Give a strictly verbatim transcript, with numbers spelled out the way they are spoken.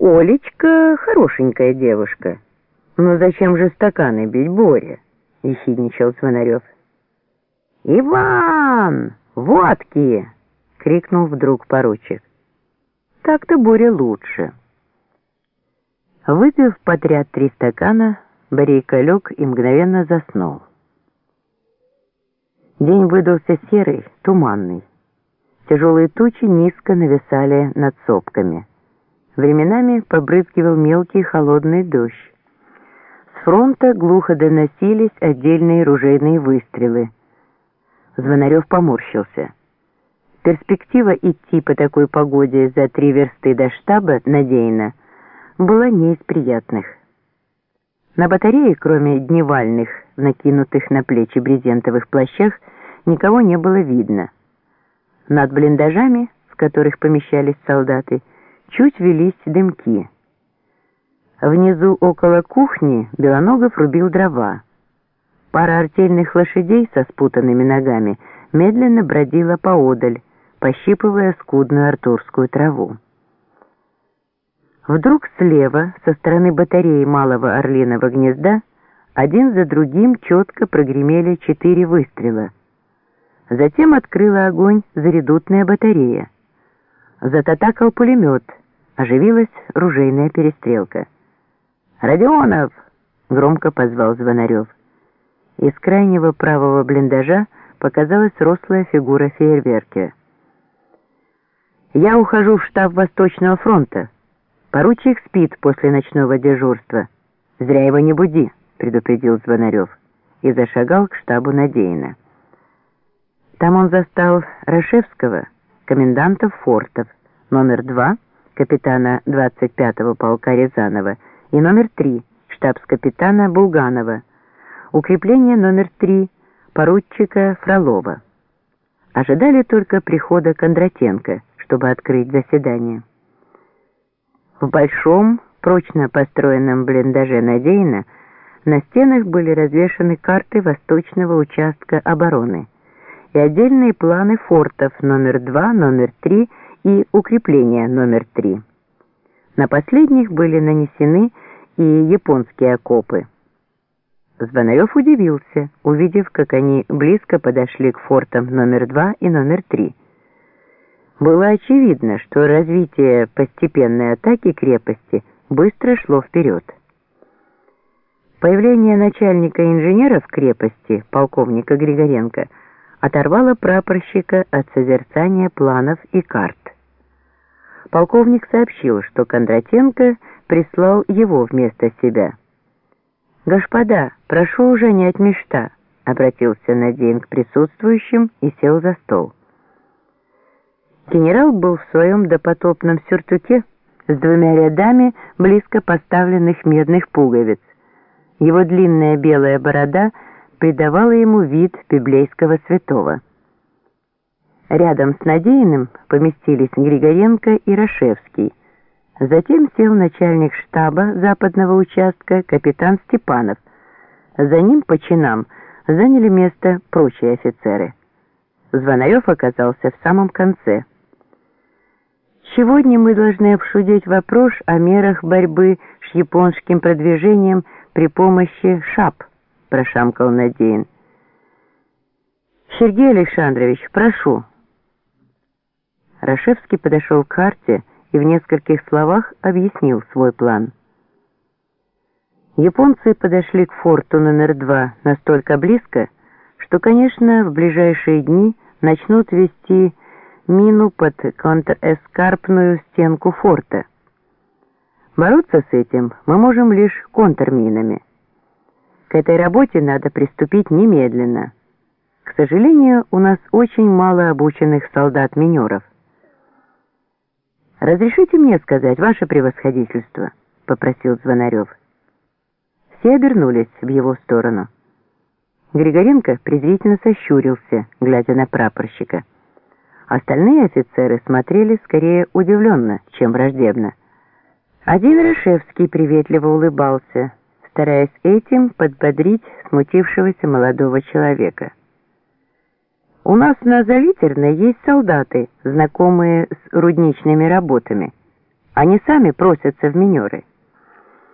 Олечка хорошенькая девушка. Но зачем же стаканы бить, Боря? Ехидничал Звонарев. Иван, водки! Крикнул вдруг поручик. Так-то Боря лучше. Выпив подряд три стакана, Борейка лег и мгновенно заснул. День выдался серый, туманный. Тяжелые тучи низко нависали над сопками. Временами побрызгивал мелкий холодный дождь. С фронта глухо доносились отдельные ружейные выстрелы. Звонарев поморщился. Перспектива идти по такой погоде за три версты до штаба Надеина была не из приятных. На батарее, кроме дневальных, накинутых на плечи брезентовых плащах, никого не было видно. Над блиндажами, в которых помещались солдаты, чуть велись дымки. Внизу около кухни Белоногов рубил дрова. Пара артельных лошадей со спутанными ногами медленно бродила поодаль, пощипывая скудную артурскую траву. Вдруг слева, со стороны батареи Малого Орлиного гнезда, один за другим четко прогремели четыре выстрела. Затем открыла огонь заредутная батарея. Зататакал пулемет, оживилась ружейная перестрелка. «Родионов!» — громко позвал Звонарев. Из крайнего правого блиндажа показалась рослая фигура фейерверка. «Я ухожу в штаб Восточного фронта. Поручик спит после ночного дежурства. Зря его не буди», — предупредил Звонарев и зашагал к штабу Надеина. Там он застал Рашевского, коменданта фортов, номер два, капитана двадцать пятого полка Рязанова, и номер три, штабс-капитана Булганова, укрепление номер три, поручика Фролова. Ожидали только прихода Кондратенко, чтобы открыть заседание. В большом, прочно построенном блиндаже Надеина на стенах были развешаны карты восточного участка обороны и отдельные планы фортов номер два, номер три и укрепления номер три. На последних были нанесены и японские окопы. Звонарев удивился, увидев, как они близко подошли к фортам номер два и номер три. Было очевидно, что развитие постепенной атаки крепости быстро шло вперед. Появление начальника инженеров крепости, полковника Григоренко, оторвало прапорщика от созерцания планов и карт. Полковник сообщил, что Кондратенко прислал его вместо себя. «Господа, прошу уже не от мечта», — обратился Надеин к присутствующим и сел за стол. Генерал был в своем допотопном сюртуке с двумя рядами близко поставленных медных пуговиц. Его длинная белая борода придавала ему вид библейского святого. Рядом с Надеиным поместились Григоренко и Рашевский. Затем сел начальник штаба западного участка капитан Степанов. За ним по чинам заняли место прочие офицеры. Звонарев оказался в самом конце. Сегодня мы должны обсудить вопрос о мерах борьбы с японским продвижением при помощи ШАП, прошамкал Надеин. Сергей Александрович, прошу. Рашевский подошел к карте и в нескольких словах объяснил свой план. Японцы подошли к форту номер два настолько близко, что, конечно, в ближайшие дни начнут вести мину под контрэскарпную стенку форта. Бороться с этим мы можем лишь контрминами. К этой работе надо приступить немедленно. К сожалению, у нас очень мало обученных солдат-минеров. «Разрешите мне сказать, ваше превосходительство?» — попросил Звонарев. Все обернулись в его сторону. Григоренко презрительно сощурился, глядя на прапорщика. Остальные офицеры смотрели скорее удивленно, чем враждебно. Один Рашевский приветливо улыбался, стараясь этим подбодрить смутившегося молодого человека. «У нас на Завитерной есть солдаты, знакомые с рудничными работами. Они сами просятся в минеры.